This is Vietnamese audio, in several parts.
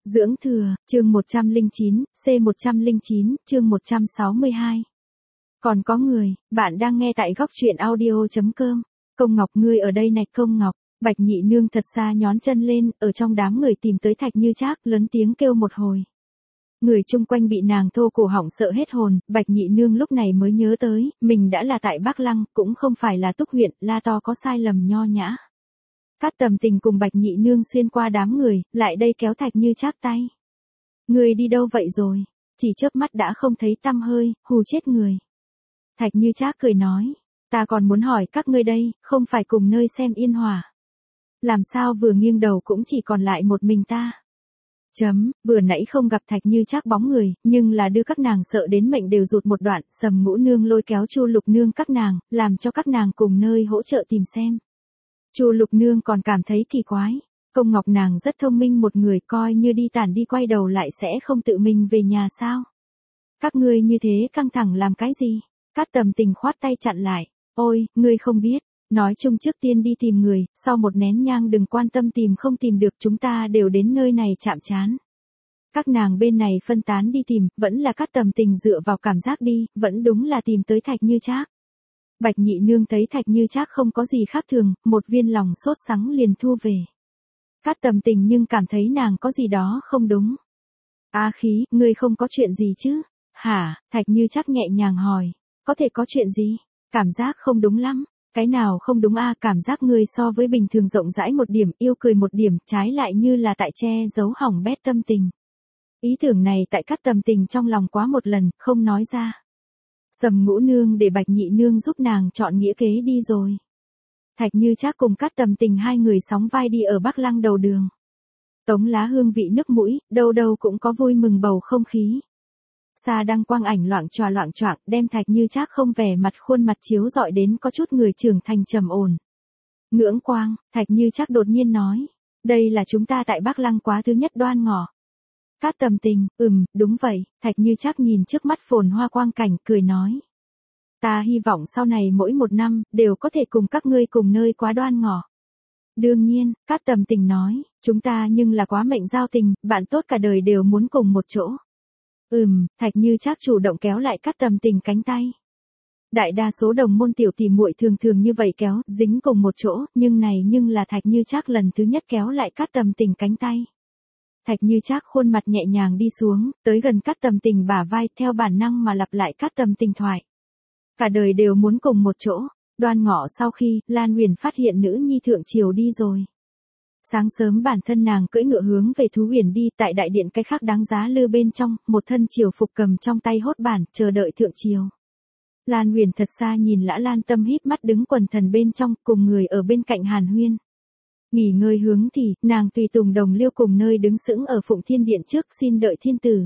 Dưỡng thừa, chương 109, C109, chương 162. Còn có người, bạn đang nghe tại góc truyện audio.com. Công Ngọc ngươi ở đây này Công Ngọc. Bạch Nhị Nương thật xa nhón chân lên, ở trong đám người tìm tới Thạch Như Trác, lớn tiếng kêu một hồi. Người chung quanh bị nàng thô cổ họng sợ hết hồn, Bạch Nhị Nương lúc này mới nhớ tới, mình đã là tại Bắc Lăng, cũng không phải là Túc huyện, la to có sai lầm nho nhã. Cát Tầm Tình cùng Bạch Nhị Nương xuyên qua đám người, lại đây kéo Thạch Như Trác tay. Người đi đâu vậy rồi? Chỉ chớp mắt đã không thấy tăm hơi, hù chết người. Thạch Như Trác cười nói, ta còn muốn hỏi các ngươi đây, không phải cùng nơi xem yên hòa. Làm sao vừa nghiêng đầu cũng chỉ còn lại một mình ta. Vừa nãy không gặp Thạch Như Trác bóng người, nhưng là đưa các nàng sợ đến mệnh đều rụt một đoạn, Sầm Ngũ Nương lôi kéo Chu Lục Nương các nàng, làm cho các nàng cùng nơi hỗ trợ tìm xem. Chu Lục Nương còn cảm thấy kỳ quái, Công Ngọc nàng rất thông minh một người, coi như đi tản đi quay đầu lại sẽ không tự mình về nhà sao? Các ngươi như thế căng thẳng làm cái gì? Cát Tầm Tình khoát tay chặn lại, ôi, ngươi không biết, nói chung trước tiên đi tìm người, sau một nén nhang đừng quan tâm tìm không tìm được, chúng ta đều đến nơi này chạm trán. Các nàng bên này phân tán đi tìm, vẫn là Cát Tầm Tình dựa vào cảm giác đi, vẫn đúng là tìm tới Thạch Như Trác. Bạch Nhị Nương thấy Thạch Như Trác không có gì khác thường, một viên lòng sốt sắng liền thu về. Cát Tầm Tình nhưng cảm thấy nàng có gì đó không đúng. A Khí, ngươi không có chuyện gì chứ? Hả? Thạch Như Trác nhẹ nhàng hỏi, có thể có chuyện gì? Cảm giác không đúng lắm. Cái nào không đúng a? Cảm giác ngươi so với bình thường rộng rãi một điểm, yêu cười một điểm, trái lại như là tại che giấu hỏng bét tâm tình. Ý tưởng này tại Cát Tầm Tình trong lòng quá một lần, không nói ra. Sầm Ngũ Nương để Bạch Nhị Nương giúp nàng chọn nghĩa kế đi rồi. Thạch Như Trác cùng Cát Tầm Tình hai người sóng vai đi ở Bắc Lăng đầu đường. Tống lá hương vị nước mũi, đâu đâu cũng có vui mừng bầu không khí. Xa đăng quang ảnh loạng choạng, đem Thạch Như Trác không vẻ mặt khuôn mặt chiếu rọi đến có chút người trưởng thành trầm ổn. Ngưỡng Quang, Thạch Như Trác đột nhiên nói, đây là chúng ta tại Bắc Lăng quá thứ nhất đoan ngọ. Cát Tầm Tình, đúng vậy, Thạch Như Trác nhìn trước mắt phồn hoa quang cảnh, cười nói. Ta hy vọng sau này mỗi một năm, đều có thể cùng các ngươi cùng nơi quá đoan ngọ. Đương nhiên, Cát Tầm Tình nói, chúng ta nhưng là quá mệnh giao tình, bạn tốt cả đời đều muốn cùng một chỗ. Thạch Như Trác chủ động kéo lại Cát Tầm Tình cánh tay. Đại đa số đồng môn tiểu tỷ muội thường thường như vậy kéo, dính cùng một chỗ, nhưng là Thạch Như Trác lần thứ nhất kéo lại Cát Tầm Tình cánh tay. Thạch Như Trác khuôn mặt nhẹ nhàng đi xuống, tới gần Cát Tầm Tình bả vai, theo bản năng mà lặp lại Cát Tầm Tình thoại. Cả đời đều muốn cùng một chỗ. Đoan ngọ sau khi, Lan Huyền phát hiện nữ nhi thượng triều đi rồi. Sáng sớm bản thân nàng cưỡi ngựa hướng về Thú Huyền đi, tại đại điện cái khác đáng giá lư bên trong, một thân triều phục cầm trong tay hốt bản, chờ đợi thượng triều. Lan Huyền thật xa nhìn Lã Lan Tâm híp mắt đứng quần thần bên trong, cùng người ở bên cạnh hàn huyên. Nghỉ ngơi hướng thì, nàng tùy tùng Đồng Liêu cùng nơi đứng sững ở Phụng Thiên Điện trước xin đợi thiên tử.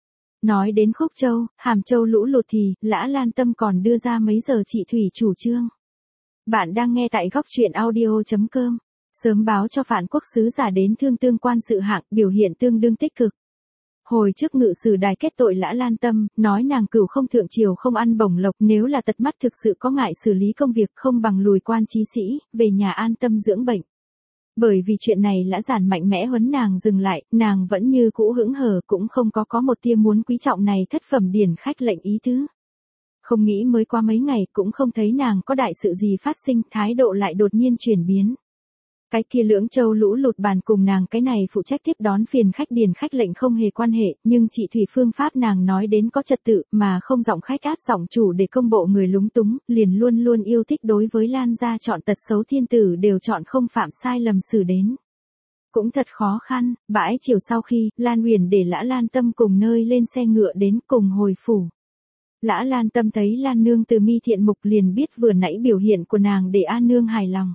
Nói đến Khúc Châu, Hàm Châu lũ lụt thì, Lã Lan Tâm còn đưa ra mấy giờ trị thủy chủ trương. Bạn đang nghe tại góc truyện audio.com. Sớm báo cho Phạn Quốc sứ giả đến thương tương quan sự hạng, biểu hiện tương đương tích cực. Hồi trước ngự sử đài kết tội Lã Lan Tâm, nói nàng cửu không thượng triều không ăn bổng lộc, nếu là tật mắt thực sự có ngại xử lý công việc không bằng lùi quan chí sĩ, về nhà an tâm dưỡng bệnh. Bởi vì chuyện này Lã Giản mạnh mẽ huấn nàng dừng lại, nàng vẫn như cũ hững hờ, cũng không có một tia muốn quý trọng này thất phẩm điển khách lệnh ý tứ. Không nghĩ mới qua mấy ngày cũng không thấy nàng có đại sự gì phát sinh, thái độ lại đột nhiên chuyển biến. Cái kia Lưỡng Châu lũ lụt bàn cùng nàng cái này phụ trách tiếp đón phiền khách điền khách lệnh không hề quan hệ, nhưng trị thủy phương pháp nàng nói đến có trật tự, mà không giọng khách át giọng chủ để công bộ người lúng túng, liền luôn luôn yêu thích đối với Lan gia chọn tật xấu thiên tử đều chọn không phạm sai lầm xử đến. Cũng thật khó khăn, bãi chiều sau khi, Lan Huyền để Lã Lan Tâm cùng nơi lên xe ngựa đến cùng hồi phủ. Lã Lan Tâm thấy Lan Nương từ mi thiện mục liền biết vừa nãy biểu hiện của nàng để A Nương hài lòng.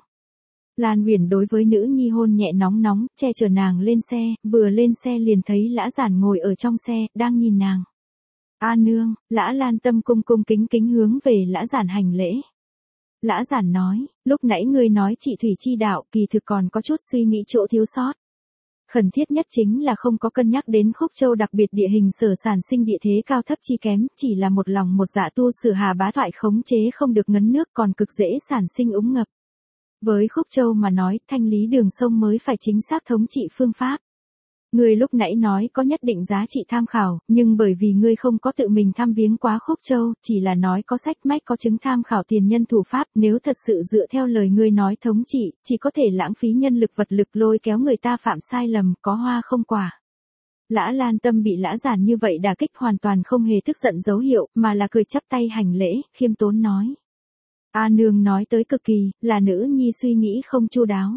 Lan Huyền đối với nữ nhi hôn nhẹ nóng, che chở nàng lên xe, vừa lên xe liền thấy Lã Giản ngồi ở trong xe, đang nhìn nàng. A Nương, Lã Lan Tâm cung kính hướng về Lã Giản hành lễ. Lã Giản nói, lúc nãy ngươi nói trị thủy chi đạo, kỳ thực còn có chút suy nghĩ chỗ thiếu sót. Khẩn thiết nhất chính là không có cân nhắc đến Khúc Châu đặc biệt địa hình sở sản sinh địa thế cao thấp chi kém, chỉ là một lòng một dạ tu sử hà bá thoại khống chế không được ngấn nước còn cực dễ sản sinh úng ngập. Với Khúc Châu mà nói, thanh lý đường sông mới phải chính xác thống trị phương pháp. Ngươi lúc nãy nói có nhất định giá trị tham khảo, nhưng bởi vì ngươi không có tự mình thăm viếng quá Khúc Châu, chỉ là nói có sách mách có chứng tham khảo tiền nhân thủ pháp, nếu thật sự dựa theo lời ngươi nói thống trị, chỉ có thể lãng phí nhân lực vật lực lôi kéo người ta phạm sai lầm, có hoa không quả. Lã Lan Tâm bị Lã Giản như vậy đả kích hoàn toàn không hề tức giận dấu hiệu, mà là cười chắp tay hành lễ, khiêm tốn nói. A nương nói tới cực kỳ, là nữ nhi suy nghĩ không chu đáo.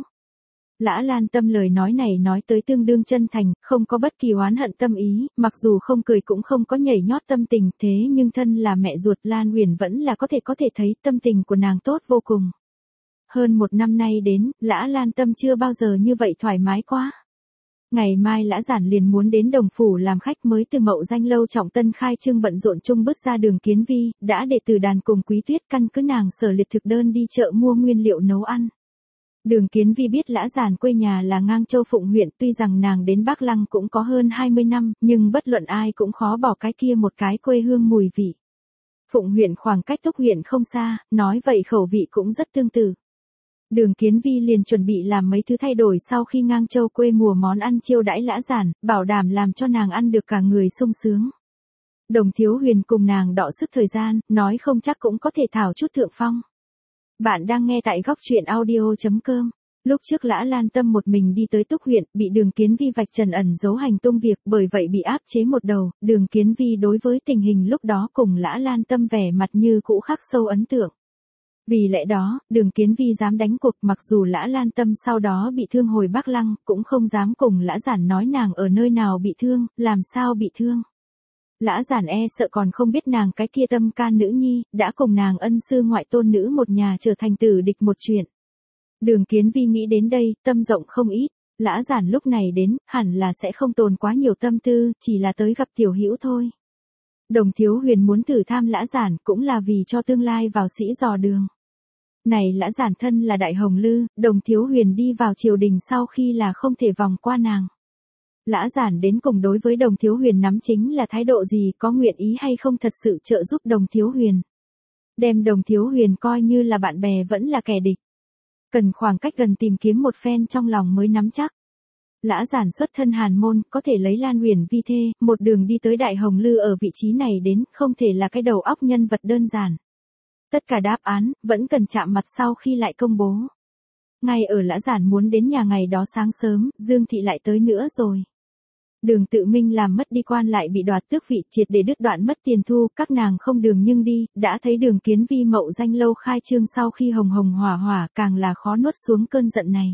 Lã Lan Tâm lời nói này nói tới tương đương chân thành, không có bất kỳ oán hận tâm ý, mặc dù không cười cũng không có nhảy nhót tâm tình, thế nhưng thân là mẹ ruột Lan Uyển vẫn là có thể thấy tâm tình của nàng tốt vô cùng. Hơn một năm nay đến, Lã Lan Tâm chưa bao giờ như vậy thoải mái quá. Ngày mai Lã Giản liền muốn đến Đồng Phủ làm khách, mới từ Mậu Danh lâu trọng tân khai trương bận rộn chung bước ra Đường Kiến Vi, đã để Từ Đàn cùng Quý Tuyết căn cứ nàng sở liệt thực đơn đi chợ mua nguyên liệu nấu ăn. Đường Kiến Vi biết Lã Giản quê nhà là Ngang Châu Phụng huyện, tuy rằng nàng đến Bắc Lăng cũng có hơn 20 năm, nhưng bất luận ai cũng khó bỏ cái kia một cái quê hương mùi vị. Phụng huyện khoảng cách Túc huyện không xa, nói vậy khẩu vị cũng rất tương tự. Đường Kiến Vi liền chuẩn bị làm mấy thứ thay đổi sau khi Ngang Châu quê mùa món ăn chiêu đãi Lã Giản, bảo đảm làm cho nàng ăn được cả người sung sướng. Đồng Thiếu Huyền cùng nàng đọ sức thời gian, nói không chắc cũng có thể thảo chút thượng phong. Bạn đang nghe tại góc truyện audio.com. Lúc trước Lã Lan Tâm một mình đi tới Túc huyện, bị Đường Kiến Vi vạch trần ẩn giấu hành tung việc, bởi vậy bị áp chế một đầu. Đường Kiến Vi đối với tình hình lúc đó cùng Lã Lan Tâm vẻ mặt như cũ khắc sâu ấn tượng. Vì lẽ đó, Đường Kiến Vi dám đánh cuộc, mặc dù Lã Lan Tâm sau đó bị thương hồi Bắc Lăng, cũng không dám cùng Lã Giản nói nàng ở nơi nào bị thương, làm sao bị thương. Lã Giản sợ còn không biết nàng cái kia tâm can nữ nhi, đã cùng nàng ân sư ngoại tôn nữ một nhà trở thành tử địch một chuyện. Đường Kiến Vi nghĩ đến đây, tâm rộng không ít, Lã Giản lúc này đến, hẳn là sẽ không tồn quá nhiều tâm tư, chỉ là tới gặp tiểu hữu thôi. Đồng Thiếu Huyền muốn thử tham Lã Giản cũng là vì cho tương lai vào sĩ dò đường. Này Lã Giản thân là đại hồng lư, Đồng Thiếu Huyền đi vào triều đình sau khi là không thể vòng qua nàng. Lã Giản đến cùng đối với Đồng Thiếu Huyền nắm chính là thái độ gì, có nguyện ý hay không thật sự trợ giúp Đồng Thiếu Huyền. Đem Đồng Thiếu Huyền coi như là bạn bè vẫn là kẻ địch. Cần khoảng cách gần tìm kiếm một phen trong lòng mới nắm chắc. Lã Giản xuất thân Hàn môn, có thể lấy Lan Uyển vi thê, một đường đi tới Đại Hồng Lư ở vị trí này đến, không thể là cái đầu óc nhân vật đơn giản. Tất cả đáp án, vẫn cần chạm mặt sau khi lại công bố. Ngay ở Lã Giản muốn đến nhà ngày đó sáng sớm, Dương Thị lại tới nữa rồi. Đường Tự Minh làm mất đi quan lại bị đoạt tước vị, triệt để đứt đoạn mất tiền thu, các nàng không đường nhưng đi, đã thấy Đường Kiến Vi Mậu Danh lâu khai trương sau khi hồng hồng hỏa hỏa, càng là khó nuốt xuống cơn giận này.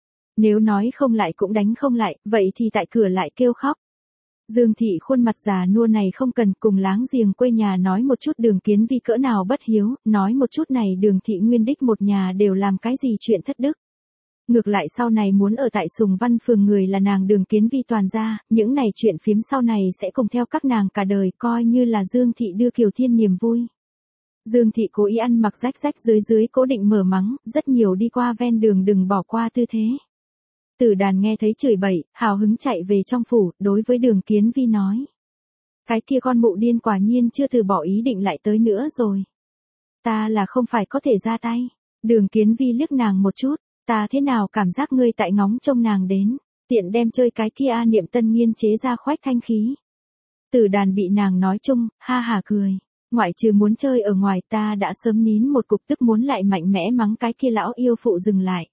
Nếu nói không lại cũng đánh không lại, vậy thì tại cửa lại kêu khóc. Dương Thị khuôn mặt già nua này không cần, cùng láng giềng quê nhà nói một chút Đường Kiến Vi cỡ nào bất hiếu, nói một chút này Đường Thị Nguyên đích một nhà đều làm cái gì chuyện thất đức. Ngược lại sau này muốn ở tại Sùng Văn phường người là nàng Đường Kiến Vi toàn gia, những này chuyện phiếm sau này sẽ cùng theo các nàng cả đời, coi như là Dương Thị đưa Kiều Thiên niềm vui. Dương Thị cố ý ăn mặc rách rách dưới cố định mở mắng, rất nhiều đi qua ven đường đừng bỏ qua tư thế. Tử Đàn nghe thấy chửi bậy, hào hứng chạy về trong phủ, đối với Đường Kiến Vi nói. Cái kia con mụ điên quả nhiên chưa từ bỏ ý định lại tới nữa rồi. Ta là không phải có thể ra tay. Đường Kiến Vi liếc nàng một chút, ta thế nào cảm giác ngươi tại ngóng trông nàng đến, tiện đem chơi cái kia Niệm Tân nghiên chế ra khoách thanh khí. Tử Đàn bị nàng nói chung, ha hả cười. Ngoại trừ muốn chơi ở ngoài ta đã sớm nín một cục tức muốn lại mạnh mẽ mắng cái kia lão yêu phụ dừng lại.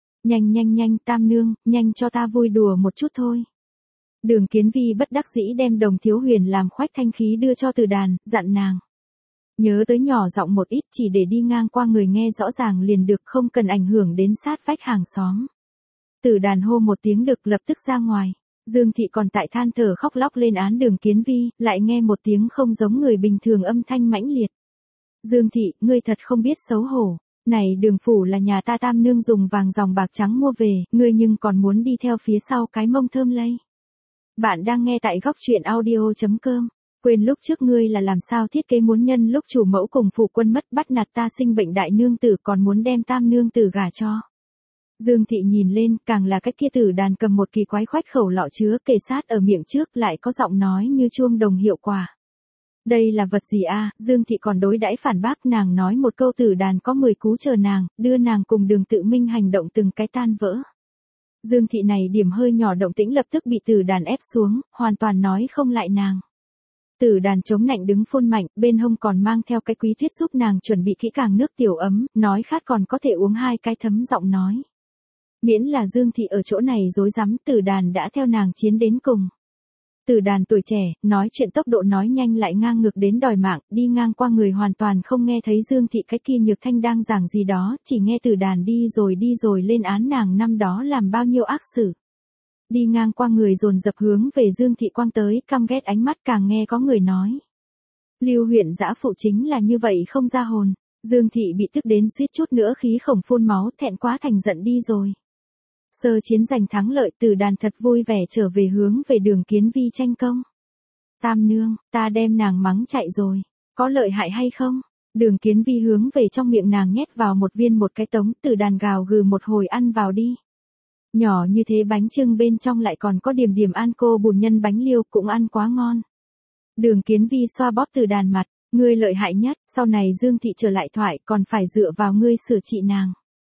Nhanh Tam nương, nhanh cho ta vui đùa một chút thôi. Đường Kiến Vi bất đắc dĩ đem Đồng Thiếu Huyền làm khoách thanh khí đưa cho Từ Đàn, dặn nàng. Nhớ tới nhỏ giọng một ít, chỉ để đi ngang qua người nghe rõ ràng liền được, không cần ảnh hưởng đến sát vách hàng xóm. Từ Đàn hô một tiếng được lập tức ra ngoài. Dương Thị còn tại than thở khóc lóc lên án Đường Kiến Vi, lại nghe một tiếng không giống người bình thường âm thanh mãnh liệt. Dương Thị, ngươi thật không biết xấu hổ. Này Đường phủ là nhà ta Tam nương dùng vàng dòng bạc trắng mua về, ngươi nhưng còn muốn đi theo phía sau cái mông thơm lây. Bạn đang nghe tại góc truyện audio.com. Quên lúc trước ngươi là làm sao thiết kế muốn nhân lúc chủ mẫu cùng phủ quân mất bắt nạt ta sinh bệnh đại nương tử, còn muốn đem Tam nương tử gả cho. Dương Thị nhìn lên, càng là cách kia Tử Đàn cầm một kỳ quái khoách khẩu lọ chứa kề sát ở miệng trước, lại có giọng nói như chuông đồng hiệu quả. Đây là vật gì a? Dương Thị còn đối đãi phản bác, nàng nói một câu Tử Đàn có 10 cú chờ nàng, đưa nàng cùng Đường Tự Minh hành động từng cái tan vỡ. Dương Thị này điểm hơi nhỏ động tĩnh lập tức bị Tử Đàn ép xuống, hoàn toàn nói không lại nàng. Tử Đàn chống nạnh đứng phun mạnh, bên hông còn mang theo cái quý thiết giúp nàng chuẩn bị kỹ càng nước tiểu ấm, nói khát còn có thể uống 2 cái thấm giọng nói. Miễn là Dương Thị ở chỗ này dối rắm, Tử Đàn đã theo nàng chiến đến cùng. Tử Đàn tuổi trẻ, nói chuyện tốc độ nói nhanh lại ngang ngược đến đòi mạng, đi ngang qua người hoàn toàn không nghe thấy Dương Thị cái kia nhược thanh đang giảng gì đó, chỉ nghe Tử Đàn đi rồi lên án nàng năm đó làm bao nhiêu ác sự. Đi ngang qua người dồn dập hướng về Dương Thị quang tới, căm ghét ánh mắt càng nghe có người nói. Lưu huyện dã phụ chính là như vậy không ra hồn. Dương Thị bị tức đến suýt chút nữa khí khổng phun máu, thẹn quá thành giận đi rồi. Sơ chiến giành thắng lợi, Tử Đàn thật vui vẻ trở về hướng về Đường Kiến Vi tranh công. Tam nương, ta đem nàng mắng chạy rồi, có lợi hại hay không? Đường Kiến Vi hướng về trong miệng nàng nhét vào một viên một cái tống, Tử Đàn gào gừ một hồi ăn vào đi. Nhỏ như thế bánh chưng bên trong lại còn có điểm điểm an cô bùn nhân bánh liêu, cũng ăn quá ngon. Đường Kiến Vi xoa bóp Tử Đàn mặt, ngươi lợi hại nhất, sau này Dương Thị trở lại thoại còn phải dựa vào ngươi sửa trị nàng.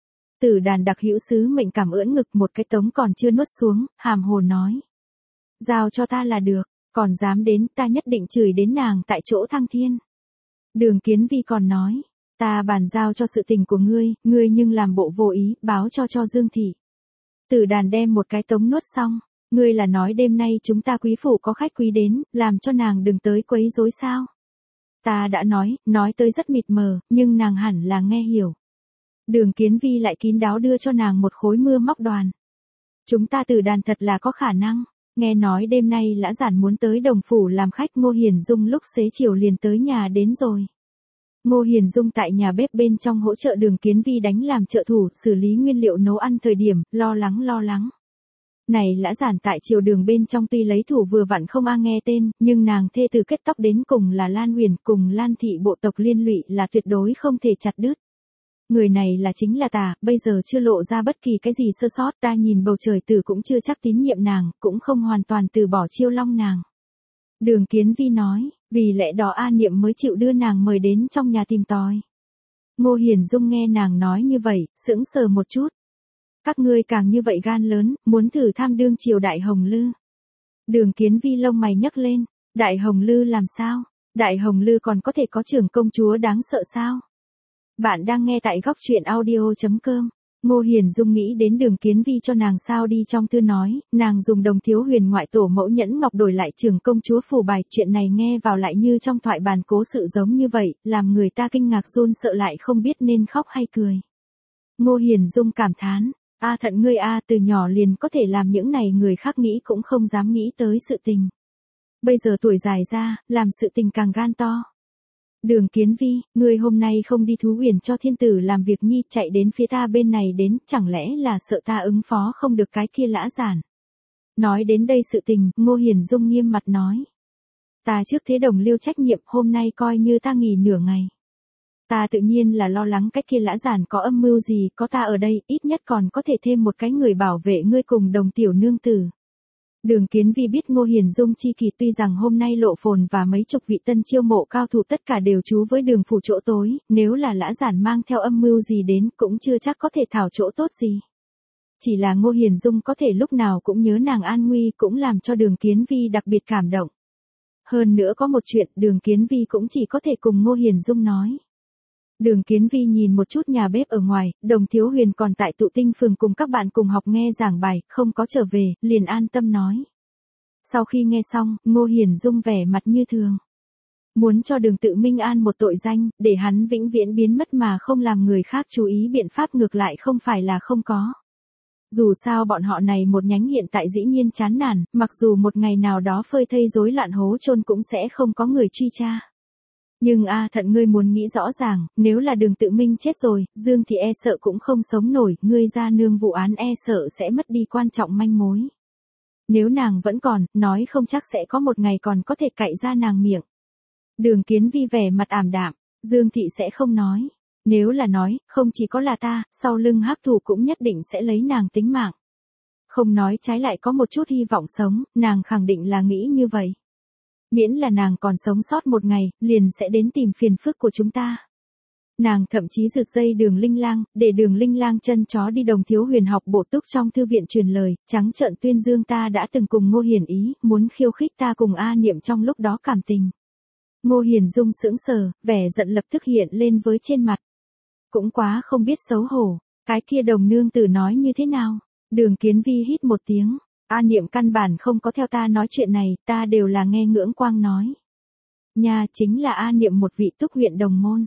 Tử Đàn đặc hữu sứ mệnh cảm ưỡn ngực, một cái tống còn chưa nuốt xuống, hàm hồ nói. Giao cho ta là được, còn dám đến, ta nhất định chửi đến nàng tại chỗ thăng thiên. Đường Kiến Vi còn nói, ta bàn giao cho sự tình của ngươi nhưng làm bộ vô ý, báo cho Dương Thị. Tử Đàn đem một cái tống nuốt xong, ngươi là nói đêm nay chúng ta quý phủ có khách quý đến, làm cho nàng đừng tới quấy rối sao? Ta đã nói tới rất mịt mờ, nhưng nàng hẳn là nghe hiểu. Đường Kiến Vi lại kín đáo đưa cho nàng một khối mưa móc đoàn. Chúng ta Tử Đàn thật là có khả năng, nghe nói đêm nay Lã Giản muốn tới Đồng phủ làm khách, Ngô Hiền Dung lúc xế chiều liền tới nhà đến rồi. Ngô Hiền Dung tại nhà bếp bên trong hỗ trợ Đường Kiến Vi đánh làm trợ thủ, xử lý nguyên liệu nấu ăn thời điểm, lo lắng. Này Lã Giản tại triều đường bên trong tuy lấy thủ vừa vặn không nghe tên, nhưng nàng thê từ kết tóc đến cùng là Lan Huyền, cùng Lan thị bộ tộc liên lụy là tuyệt đối không thể chặt đứt. Người này là chính là ta, bây giờ chưa lộ ra bất kỳ cái gì sơ sót, ta nhìn bầu trời tử cũng chưa chắc tín nhiệm nàng, cũng không hoàn toàn từ bỏ Chiêu Long nàng. Đường Kiến Vi nói, vì lẽ đó A Niệm mới chịu đưa nàng mời đến trong nhà tìm tòi. Ngô Hiền Dung nghe nàng nói như vậy, sững sờ một chút. Các ngươi càng như vậy gan lớn, muốn thử tham đương triều Đại Hồng Lư. Đường Kiến Vi lông mày nhấc lên, Đại Hồng Lư làm sao? Đại Hồng Lư còn có thể có trưởng công chúa đáng sợ sao? Bạn đang nghe tại góc truyện audio.com. Ngô Hiền Dung nghĩ đến Đường Kiến Vi cho nàng sao đi trong thư nói, nàng dùng Đồng Thiếu Huyền ngoại tổ mẫu nhẫn ngọc đổi lại trưởng công chúa phù bài, chuyện này nghe vào lại như trong thoại bàn cố sự giống như vậy, làm người ta kinh ngạc run sợ lại không biết nên khóc hay cười. Ngô Hiền Dung cảm thán, a thận ngươi a, từ nhỏ liền có thể làm những này người khác nghĩ cũng không dám nghĩ tới sự tình. Bây giờ tuổi dài ra, làm sự tình càng gan to. Đường Kiến Vi, ngươi hôm nay không đi Thú Huyền cho thiên tử làm việc nhi, chạy đến phía ta bên này đến, chẳng lẽ là sợ ta ứng phó không được cái kia Lã Giản. Nói đến đây sự tình, Ngô Hiền Dung nghiêm mặt nói. Ta trước thế đồng liêu trách nhiệm, hôm nay coi như ta nghỉ nửa ngày. Ta tự nhiên là lo lắng cái kia Lã Giản có âm mưu gì, có ta ở đây, ít nhất còn có thể thêm một cái người bảo vệ ngươi cùng Đồng tiểu nương tử. Đường Kiến Vi biết Ngô Hiền Dung chi kỳ, tuy rằng hôm nay Lộ Phồn và mấy chục vị tân chiêu mộ cao thủ tất cả đều trú với Đường phủ chỗ tối, nếu là Lã Giản mang theo âm mưu gì đến cũng chưa chắc có thể thảo chỗ tốt gì. Chỉ là Ngô Hiền Dung có thể lúc nào cũng nhớ nàng an nguy cũng làm cho Đường Kiến Vi đặc biệt cảm động. Hơn nữa có một chuyện Đường Kiến Vi cũng chỉ có thể cùng Ngô Hiền Dung nói. Đường Kiến Vi nhìn một chút nhà bếp ở ngoài, Đồng Thiếu Huyền còn tại Tụ Tinh phường cùng các bạn cùng học nghe giảng bài, không có trở về, liền an tâm nói. Sau khi nghe xong, Ngô Hiền Dung vẻ mặt như thường. Muốn cho Đường Tự Minh an một tội danh, để hắn vĩnh viễn biến mất mà không làm người khác chú ý, biện pháp ngược lại không phải là không có. Dù sao bọn họ này một nhánh hiện tại dĩ nhiên chán nản, mặc dù một ngày nào đó phơi thây rối loạn hố chôn cũng sẽ không có người truy tra. Nhưng a thận ngươi muốn nghĩ rõ ràng, nếu là Đường Tự Minh chết rồi, Dương thì e sợ cũng không sống nổi, ngươi ra nương vụ án e sợ sẽ mất đi quan trọng manh mối. Nếu nàng vẫn còn, nói không chắc sẽ có một ngày còn có thể cạy ra nàng miệng. Đường Kiến Vi vẻ mặt ảm đạm, Dương thị sẽ không nói. Nếu là nói, không chỉ có là ta, sau lưng hắc thủ cũng nhất định sẽ lấy nàng tính mạng. Không nói trái lại có một chút hy vọng sống, nàng khẳng định là nghĩ như vậy. Miễn là nàng còn sống sót một ngày, liền sẽ đến tìm phiền phức của chúng ta. Nàng thậm chí rượt dây Đường Linh Lang, để Đường Linh Lang chân chó đi Đồng Thiếu Huyền học bổ túc trong thư viện truyền lời, trắng trợn tuyên dương ta đã từng cùng Ngô Hiền ý, muốn khiêu khích ta cùng A Niệm trong lúc đó cảm tình. Ngô Hiền Dung sững sờ, vẻ giận lập tức hiện lên với trên mặt. Cũng quá không biết xấu hổ, cái kia Đồng nương tử nói như thế nào? Đường Kiến Vi hít một tiếng, A Niệm căn bản không có theo ta nói chuyện này, ta đều là nghe Ngưỡng Quang nói. Nhà chính là A Niệm một vị túc huyện đồng môn.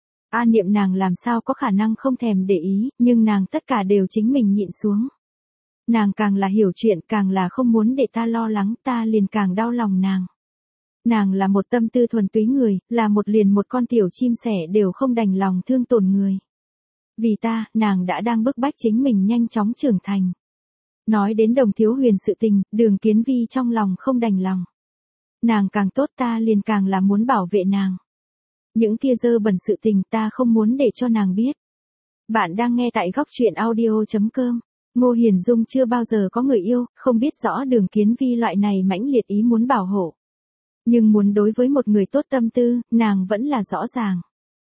A Niệm nàng làm sao có khả năng không thèm để ý, nhưng nàng tất cả đều chính mình nhịn xuống. Nàng càng là hiểu chuyện, càng là không muốn để ta lo lắng, ta liền càng đau lòng nàng. Nàng là một tâm tư thuần túy người, là một con tiểu chim sẻ đều không đành lòng thương tổn người. Vì ta, nàng đã đang bức bách chính mình nhanh chóng trưởng thành. Nói đến Đồng Thiếu Huyền sự tình, Đường Kiến Vi trong lòng không đành lòng. Nàng càng tốt ta liền càng là muốn bảo vệ nàng. Những kia dơ bẩn sự tình ta không muốn để cho nàng biết. Bạn đang nghe tại góc truyện audio.com. Ngô Hiền Dung chưa bao giờ có người yêu, không biết rõ Đường Kiến Vi loại này mãnh liệt ý muốn bảo hộ. Nhưng muốn đối với một người tốt tâm tư, nàng vẫn là rõ ràng.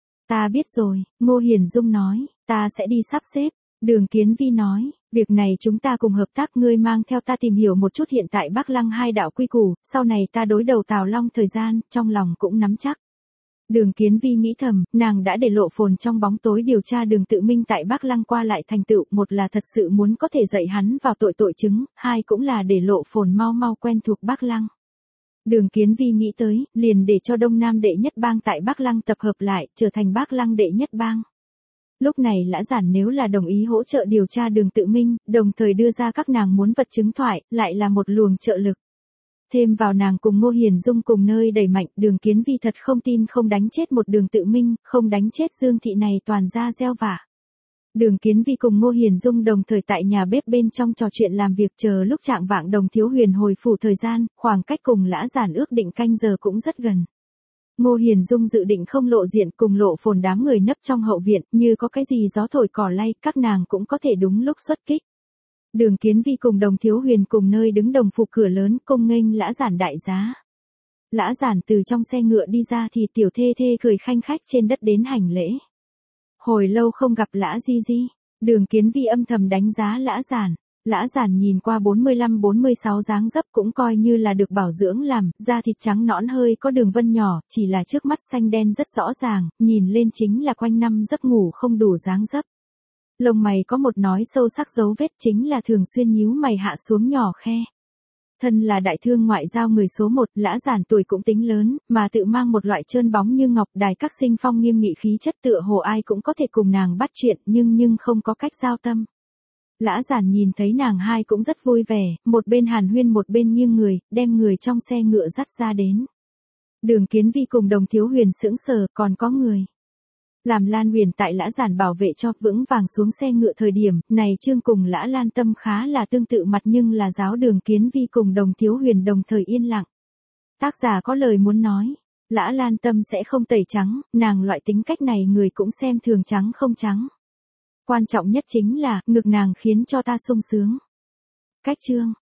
Ta biết rồi, Ngô Hiền Dung nói, ta sẽ đi sắp xếp. Đường Kiến Vi nói, việc này chúng ta cùng hợp tác, ngươi mang theo ta tìm hiểu một chút hiện tại Bắc Lăng hai đạo quy củ, sau này ta đối đầu Tào Long thời gian, trong lòng cũng nắm chắc. Đường Kiến Vi nghĩ thầm, nàng đã để Lộ Phồn trong bóng tối điều tra Đường Tự Minh tại Bắc Lăng qua lại thành tựu, một là thật sự muốn có thể dạy hắn vào tội chứng, hai cũng là để Lộ Phồn mau mau quen thuộc Bắc Lăng. Đường Kiến Vi nghĩ tới, liền để cho Đông Nam đệ nhất bang tại Bắc Lăng tập hợp lại, trở thành Bắc Lăng đệ nhất bang. Lúc này Lã Giản nếu là đồng ý hỗ trợ điều tra Đường Tự Minh, đồng thời đưa ra các nàng muốn vật chứng thoại, lại là một luồng trợ lực. Thêm vào nàng cùng Ngô Hiền Dung cùng nơi đẩy mạnh, Đường Kiến Vi thật không tin không đánh chết một Đường Tự Minh, không đánh chết Dương Thị này toàn ra gieo vạ. Đường Kiến Vi cùng Ngô Hiền Dung đồng thời tại nhà bếp bên trong trò chuyện làm việc, chờ lúc trạng vạng Đồng Thiếu Huyền hồi phủ thời gian, khoảng cách cùng Lã Giản ước định canh giờ cũng rất gần. Ngô Hiền Dung dự định không lộ diện, cùng Lộ Phồn đám người nấp trong hậu viện, như có cái gì gió thổi cỏ lay, các nàng cũng có thể đúng lúc xuất kích. Đường Kiến Vi cùng Đồng Thiếu Huyền cùng nơi đứng đồng phục cửa lớn, cung nghênh Lã Giản đại giá. Lã Giản từ trong xe ngựa đi ra thì tiểu thê thê cười khanh khách trên đất đến hành lễ. Hồi lâu không gặp Lã Di Di, Đường Kiến Vi âm thầm đánh giá Lã Giản. Lã Giản nhìn qua 45-46 dáng dấp cũng coi như là được bảo dưỡng làm, da thịt trắng nõn hơi có đường vân nhỏ, chỉ là trước mắt xanh đen rất rõ ràng, nhìn lên chính là quanh năm giấc ngủ không đủ dáng dấp. Lông mày có một nói sâu sắc dấu vết, chính là thường xuyên nhíu mày hạ xuống nhỏ khe. Thân là đại thương ngoại giao người số 1, Lã Giản tuổi cũng tính lớn, mà tự mang một loại trơn bóng như ngọc, đài các sinh phong nghiêm nghị khí chất, tựa hồ ai cũng có thể cùng nàng bắt chuyện, nhưng không có cách giao tâm. Lã Giản nhìn thấy nàng hai cũng rất vui vẻ, một bên hàn huyên một bên nghiêng người, đem người trong xe ngựa dắt ra đến. Đường Kiến Vi cùng Đồng Thiếu Huyền sững sờ, còn có người. Làm Lan Huyền tại Lã Giản bảo vệ cho vững vàng xuống xe ngựa thời điểm, này Trương cùng Lã Lan Tâm khá là tương tự mặt, nhưng là giáo Đường Kiến Vi cùng Đồng Thiếu Huyền đồng thời yên lặng. Tác giả có lời muốn nói, Lã Lan Tâm sẽ không tẩy trắng, nàng loại tính cách này người cũng xem thường trắng không trắng. Quan trọng nhất chính là, ngực nàng khiến cho ta sung sướng. Cách chương.